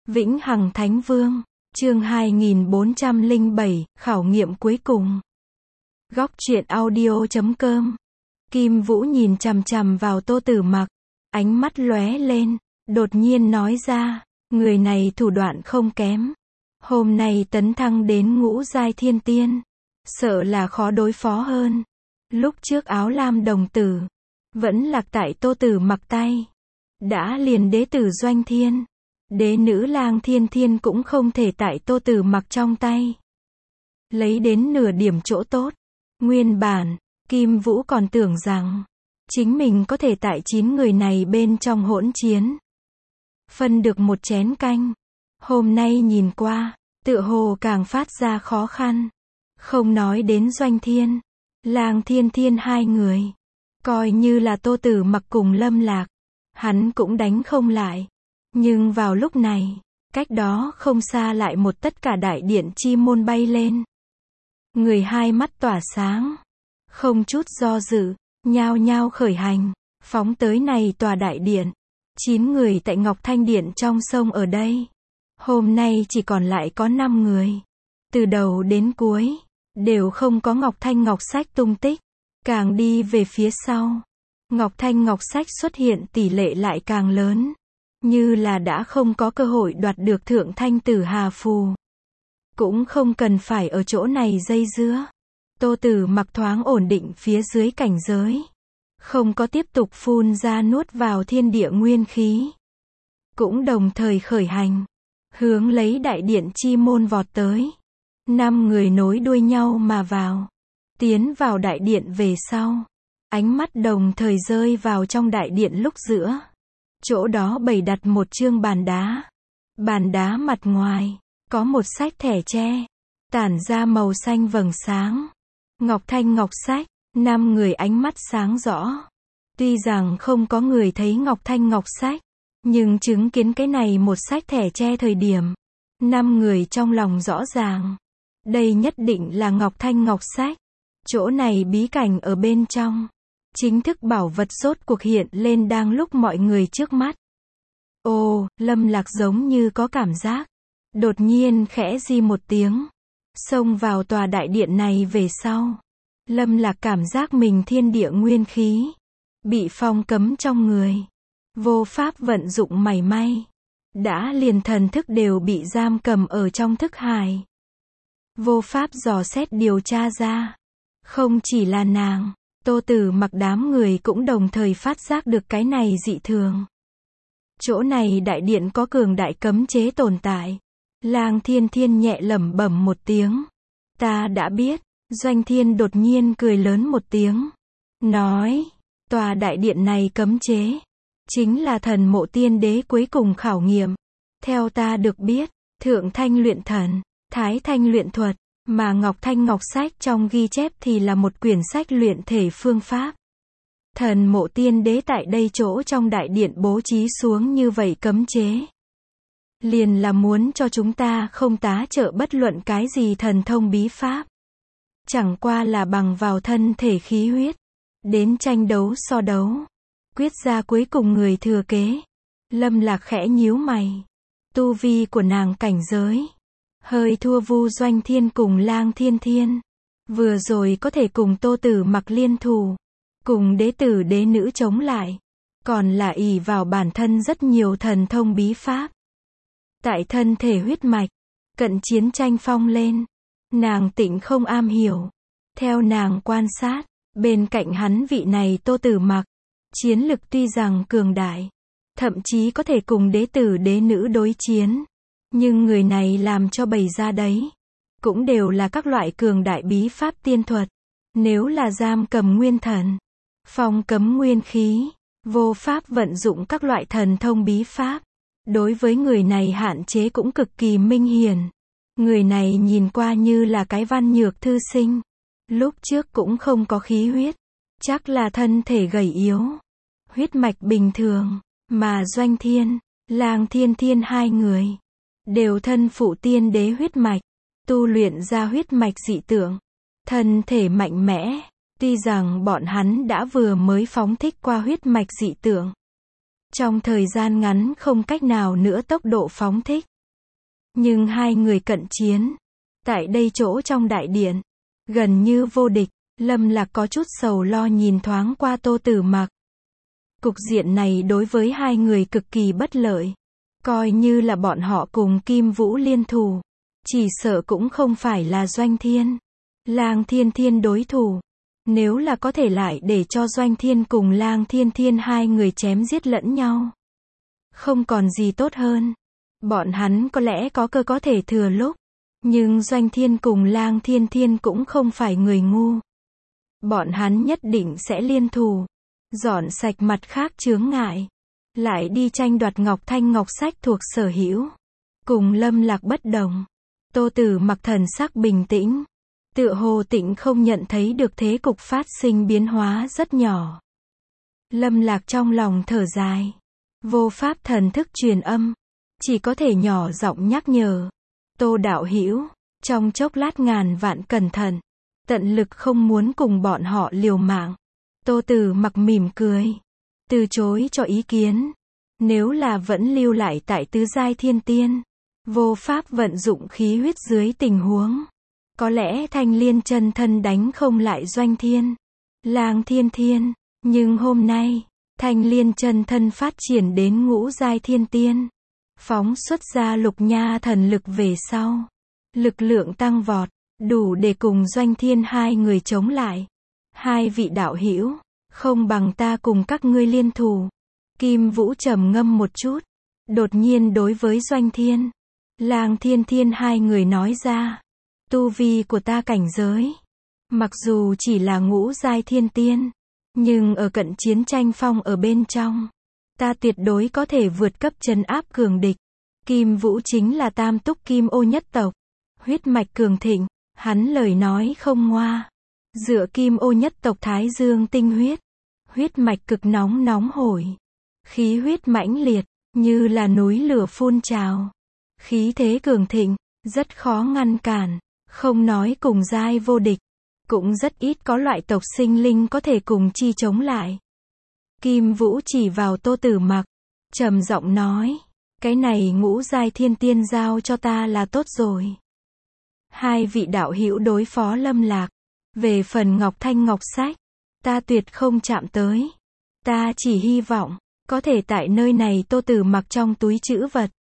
Vĩnh Hằng Thánh Vương, chương 2407, khảo nghiệm cuối cùng. Góc truyện audio.com. Kim Vũ nhìn chằm chằm vào Tô Tử Mặc, ánh mắt lóe lên, đột nhiên nói ra, người này thủ đoạn không kém. Hôm nay tấn thăng đến ngũ giai thiên tiên, sợ là khó đối phó hơn. Lúc trước áo lam đồng tử, vẫn lạc tại Tô Tử Mặc tay. Đã liền đế tử Doanh Thiên, đế nữ Lang Thiên Thiên cũng không thể tại Tô Tử Mặc trong tay lấy đến nửa điểm chỗ tốt. Nguyên bản, Kim Vũ còn tưởng rằng chính mình có thể tại 9 người này bên trong hỗn chiến phân được một chén canh. Hôm nay nhìn qua, tựa hồ càng phát ra khó khăn. Không nói đến Doanh Thiên, Lang Thiên Thiên hai người, coi như là Tô Tử Mặc cùng Lâm Lạc, hắn cũng đánh không lại. Nhưng vào lúc này, cách đó không xa lại một tất cả đại điện chi môn bay lên. Người hai mắt tỏa sáng, không chút do dự, nhao nhao khởi hành, phóng tới này tòa đại điện. 9 người tại Ngọc Thanh Điện trong sông ở đây. Hôm nay chỉ còn lại có 5 người. Từ đầu đến cuối, đều không có Ngọc Thanh Ngọc Sách tung tích. Càng đi về phía sau, Ngọc Thanh Ngọc Sách xuất hiện tỷ lệ lại càng lớn. Như là đã không có cơ hội đoạt được Thượng Thanh Tử Hà Phù. Cũng không cần phải ở chỗ này dây dưa. Tô Tử Mặc thoáng ổn định phía dưới cảnh giới. Không có tiếp tục phun ra nuốt vào thiên địa nguyên khí. Cũng đồng thời khởi hành, hướng lấy đại điện chi môn vọt tới. 5 người nối đuôi nhau mà vào. Tiến vào đại điện về sau, ánh mắt đồng thời rơi vào trong đại điện lúc giữa. Chỗ đó bày đặt một chương bàn đá. Bàn đá mặt ngoài, có một sách thẻ tre, tản ra màu xanh vầng sáng. Ngọc Thanh Ngọc Sách, 5 người ánh mắt sáng rõ. Tuy rằng không có người thấy Ngọc Thanh Ngọc Sách, nhưng chứng kiến cái này một sách thẻ tre thời điểm, 5 người trong lòng rõ ràng. Đây nhất định là Ngọc Thanh Ngọc Sách. Chỗ này bí cảnh ở bên trong. Chính thức bảo vật rốt cuộc hiện lên đang lúc mọi người trước mắt. Ồ, Lâm Lạc giống như có cảm giác. Đột nhiên khẽ di một tiếng. Xông vào tòa đại điện này về sau. Lâm Lạc cảm giác mình thiên địa nguyên khí bị phong cấm trong người. Vô pháp vận dụng mảy may. Đã liền thần thức đều bị giam cầm ở trong thức hải. Vô pháp dò xét điều tra ra. Không chỉ là nàng, Tô Tử Mặc đám người cũng đồng thời phát giác được cái này dị thường. Chỗ này đại điện có cường đại cấm chế tồn tại. Lang Thiên Thiên nhẹ lẩm bẩm một tiếng. Ta đã biết. Doanh Thiên đột nhiên cười lớn một tiếng. Nói, tòa đại điện này cấm chế chính là thần mộ tiên đế cuối cùng khảo nghiệm. Theo ta được biết, Thượng Thanh luyện thần, Thái Thanh luyện thuật, mà Ngọc Thanh Ngọc Sách trong ghi chép thì là một quyển sách luyện thể phương pháp. Thần mộ tiên đế tại đây chỗ trong đại điện bố trí xuống như vậy cấm chế. Liền là muốn cho chúng ta không tá trợ bất luận cái gì thần thông bí pháp. Chẳng qua là bằng vào thân thể khí huyết. Đến tranh đấu so đấu. Quyết ra cuối cùng người thừa kế. Lâm Lạc khẽ nhíu mày. Tu vi của nàng cảnh giới hơi thua Vu Doanh Thiên cùng Lang Thiên Thiên. Vừa rồi có thể cùng Tô Tử Mặc liên thủ, cùng đế tử đế nữ chống lại. Còn là ỷ vào bản thân rất nhiều thần thông bí pháp. Tại thân thể huyết mạch, cận chiến tranh phong lên. Nàng tịnh không am hiểu. Theo nàng quan sát, bên cạnh hắn vị này Tô Tử Mặc, chiến lực tuy rằng cường đại, thậm chí có thể cùng đế tử đế nữ đối chiến. Nhưng người này làm cho bày ra đấy, cũng đều là các loại cường đại bí pháp tiên thuật. Nếu là giam cầm nguyên thần, phong cấm nguyên khí, vô pháp vận dụng các loại thần thông bí pháp. Đối với người này hạn chế cũng cực kỳ minh hiển. Người này nhìn qua như là cái văn nhược thư sinh. Lúc trước cũng không có khí huyết. Chắc là thân thể gầy yếu. Huyết mạch bình thường. Mà Doanh Thiên, Lang Thiên Thiên hai người đều thân phụ tiên đế huyết mạch. Tu luyện ra huyết mạch dị tượng. Thân thể mạnh mẽ. Tuy rằng bọn hắn đã vừa mới phóng thích qua huyết mạch dị tượng. Trong thời gian ngắn không cách nào nữa tốc độ phóng thích. Nhưng hai người cận chiến. Tại đây chỗ trong đại điện. Gần như vô địch. Lâm Lạc có chút sầu lo nhìn thoáng qua Tô Tử Mặc. Cục diện này đối với hai người cực kỳ bất lợi. Coi như là bọn họ cùng Kim Vũ liên thủ. Chỉ sợ cũng không phải là Doanh Thiên, Lang Thiên Thiên đối thủ. Nếu là có thể lại để cho Doanh Thiên cùng Lang Thiên Thiên hai người chém giết lẫn nhau. Không còn gì tốt hơn. Bọn hắn có lẽ có cơ có thể thừa lúc. Nhưng Doanh Thiên cùng Lang Thiên Thiên cũng không phải người ngu. Bọn hắn nhất định sẽ liên thủ. Dọn sạch mặt khác chướng ngại. Lại đi tranh đoạt Ngọc Thanh Ngọc Sách thuộc sở hữu. Cùng Lâm Lạc bất đồng. Tô Tử Mặc thần sắc bình tĩnh. Tựa hồ tĩnh không nhận thấy được thế cục phát sinh biến hóa rất nhỏ. Lâm Lạc trong lòng thở dài. Vô pháp thần thức truyền âm. Chỉ có thể nhỏ giọng nhắc nhở. Tô đạo hữu, trong chốc lát ngàn vạn cẩn thận. Tận lực không muốn cùng bọn họ liều mạng. Tô Tử Mặc mỉm cười. Từ chối cho ý kiến. Nếu là vẫn lưu lại tại tứ giai thiên tiên. Vô pháp vận dụng khí huyết dưới tình huống. Có lẽ Thanh Liên chân thân đánh không lại Doanh Thiên, Lang Thiên Thiên. Nhưng hôm nay, Thanh Liên chân thân phát triển đến ngũ giai thiên tiên. Phóng xuất ra lục nha thần lực về sau. Lực lượng tăng vọt, đủ để cùng Doanh Thiên hai người chống lại. Hai vị đạo hữu, không bằng ta cùng các ngươi liên thủ. Kim Vũ trầm ngâm một chút. Đột nhiên đối với Doanh Thiên, Lang Thiên Thiên hai người nói ra. Tu vi của ta cảnh giới. Mặc dù chỉ là ngũ giai thiên tiên. Nhưng ở cận chiến tranh phong ở bên trong. Ta tuyệt đối có thể vượt cấp trấn áp cường địch. Kim Vũ chính là tam túc kim ô nhất tộc. Huyết mạch cường thịnh. Hắn lời nói không ngoa. Dựa kim ô nhất tộc Thái Dương tinh huyết. Huyết mạch cực nóng nóng hổi. Khí huyết mãnh liệt. Như là núi lửa phun trào. Khí thế cường thịnh. Rất khó ngăn cản. Không nói cùng giai vô địch. Cũng rất ít có loại tộc sinh linh có thể cùng chi chống lại. Kim Vũ chỉ vào Tô Tử Mặc. Trầm giọng nói. Cái này ngũ giai thiên tiên giao cho ta là tốt rồi. Hai vị đạo hữu đối phó Lâm Lạc. Về phần Ngọc Thanh Ngọc Sách. Ta tuyệt không chạm tới. Ta chỉ hy vọng. Có thể tại nơi này Tô Tử Mặc trong túi trữ vật.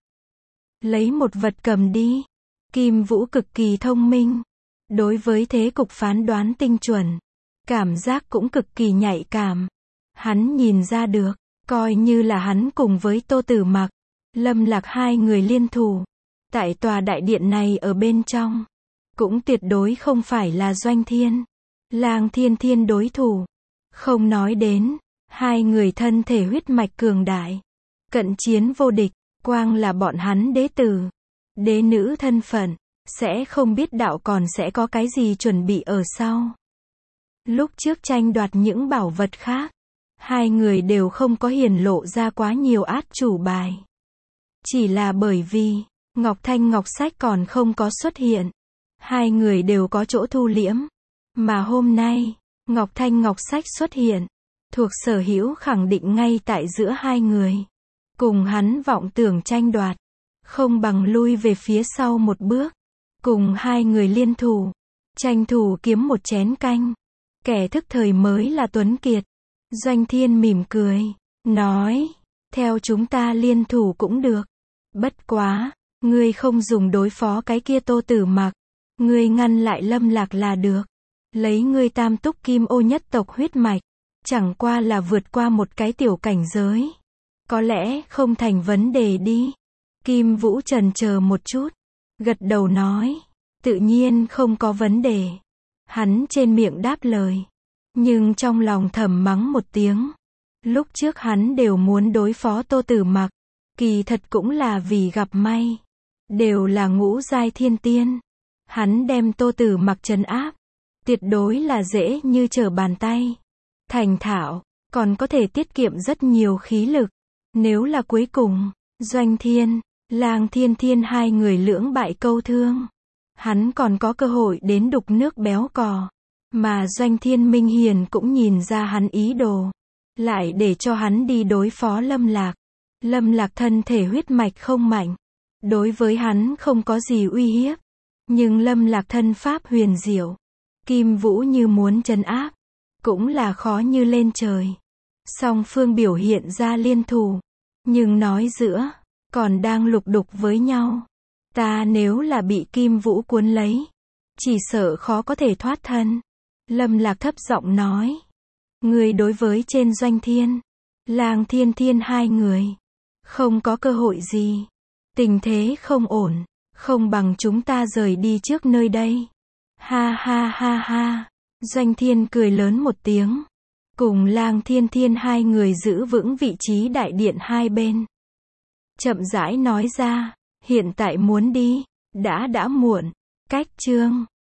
Lấy một vật cầm đi. Kim Vũ cực kỳ thông minh. Đối với thế cục phán đoán tinh chuẩn. Cảm giác cũng cực kỳ nhạy cảm. Hắn nhìn ra được. Coi như là hắn cùng với Tô Tử Mặc, Lâm Lạc hai người liên thủ. Tại tòa đại điện này ở bên trong. Cũng tuyệt đối không phải là Doanh Thiên, Lang Thiên Thiên đối thủ. Không nói đến. Hai người thân thể huyết mạch cường đại. Cận chiến vô địch. Quang là bọn hắn đế tử. Đế nữ thân phận. Sẽ không biết đạo còn sẽ có cái gì chuẩn bị ở sau. Lúc trước tranh đoạt những bảo vật khác. Hai người đều không có hiển lộ ra quá nhiều át chủ bài. Chỉ là bởi vì Ngọc Thanh Ngọc Sách còn không có xuất hiện. Hai người đều có chỗ thu liễm. Mà hôm nay, Ngọc Thanh Ngọc Sách xuất hiện. Thuộc sở hữu khẳng định ngay tại giữa hai người. Cùng hắn vọng tưởng tranh đoạt. Không bằng lui về phía sau một bước. Cùng hai người liên thủ. Tranh thủ kiếm một chén canh. Kẻ thức thời mới là tuấn kiệt. Doanh Thiên mỉm cười. Nói. Theo chúng ta liên thủ cũng được. Bất quá. Ngươi không dùng đối phó cái kia Tô Tử Mặc. Ngươi ngăn lại Lâm Lạc là được. Lấy ngươi tam túc kim ô nhất tộc huyết mạch. Chẳng qua là vượt qua một cái tiểu cảnh giới. Có lẽ không thành vấn đề đi. Kim Vũ chần chờ một chút. Gật đầu nói. Tự nhiên không có vấn đề. Hắn trên miệng đáp lời. Nhưng trong lòng thầm mắng một tiếng. Lúc trước hắn đều muốn đối phó Tô Tử Mặc. Kỳ thật cũng là vì gặp may. Đều là ngũ giai thiên tiên. Hắn đem Tô Tử Mặc trấn áp. Tuyệt đối là dễ như trở bàn tay. Thành thạo. Còn có thể tiết kiệm rất nhiều khí lực. Nếu là cuối cùng, Doanh Thiên, Lang Thiên Thiên hai người lưỡng bại câu thương. Hắn còn có cơ hội đến đục nước béo cò. Mà Doanh Thiên Minh Hiền cũng nhìn ra hắn ý đồ. Lại để cho hắn đi đối phó Lâm Lạc. Lâm Lạc thân thể huyết mạch không mạnh. Đối với hắn không có gì uy hiếp. Nhưng Lâm Lạc thân pháp huyền diệu. Kim Vũ như muốn trấn áp. Cũng là khó như lên trời. Song phương biểu hiện ra liên thủ. Nhưng nói giữa. Còn đang lục đục với nhau. Ta nếu là bị Kim Vũ cuốn lấy. Chỉ sợ khó có thể thoát thân. Lâm Lạc thấp giọng nói. Người đối với trên Doanh Thiên. Lang Thiên Thiên hai người. Không có cơ hội gì. Tình thế không ổn. Không bằng chúng ta rời đi trước nơi đây. Ha ha ha ha. Doanh Thiên cười lớn một tiếng. Cùng Lang Thiên Thiên hai người giữ vững vị trí đại điện hai bên. Chậm rãi nói ra. Hiện tại muốn đi. Đã muộn. Cách chương.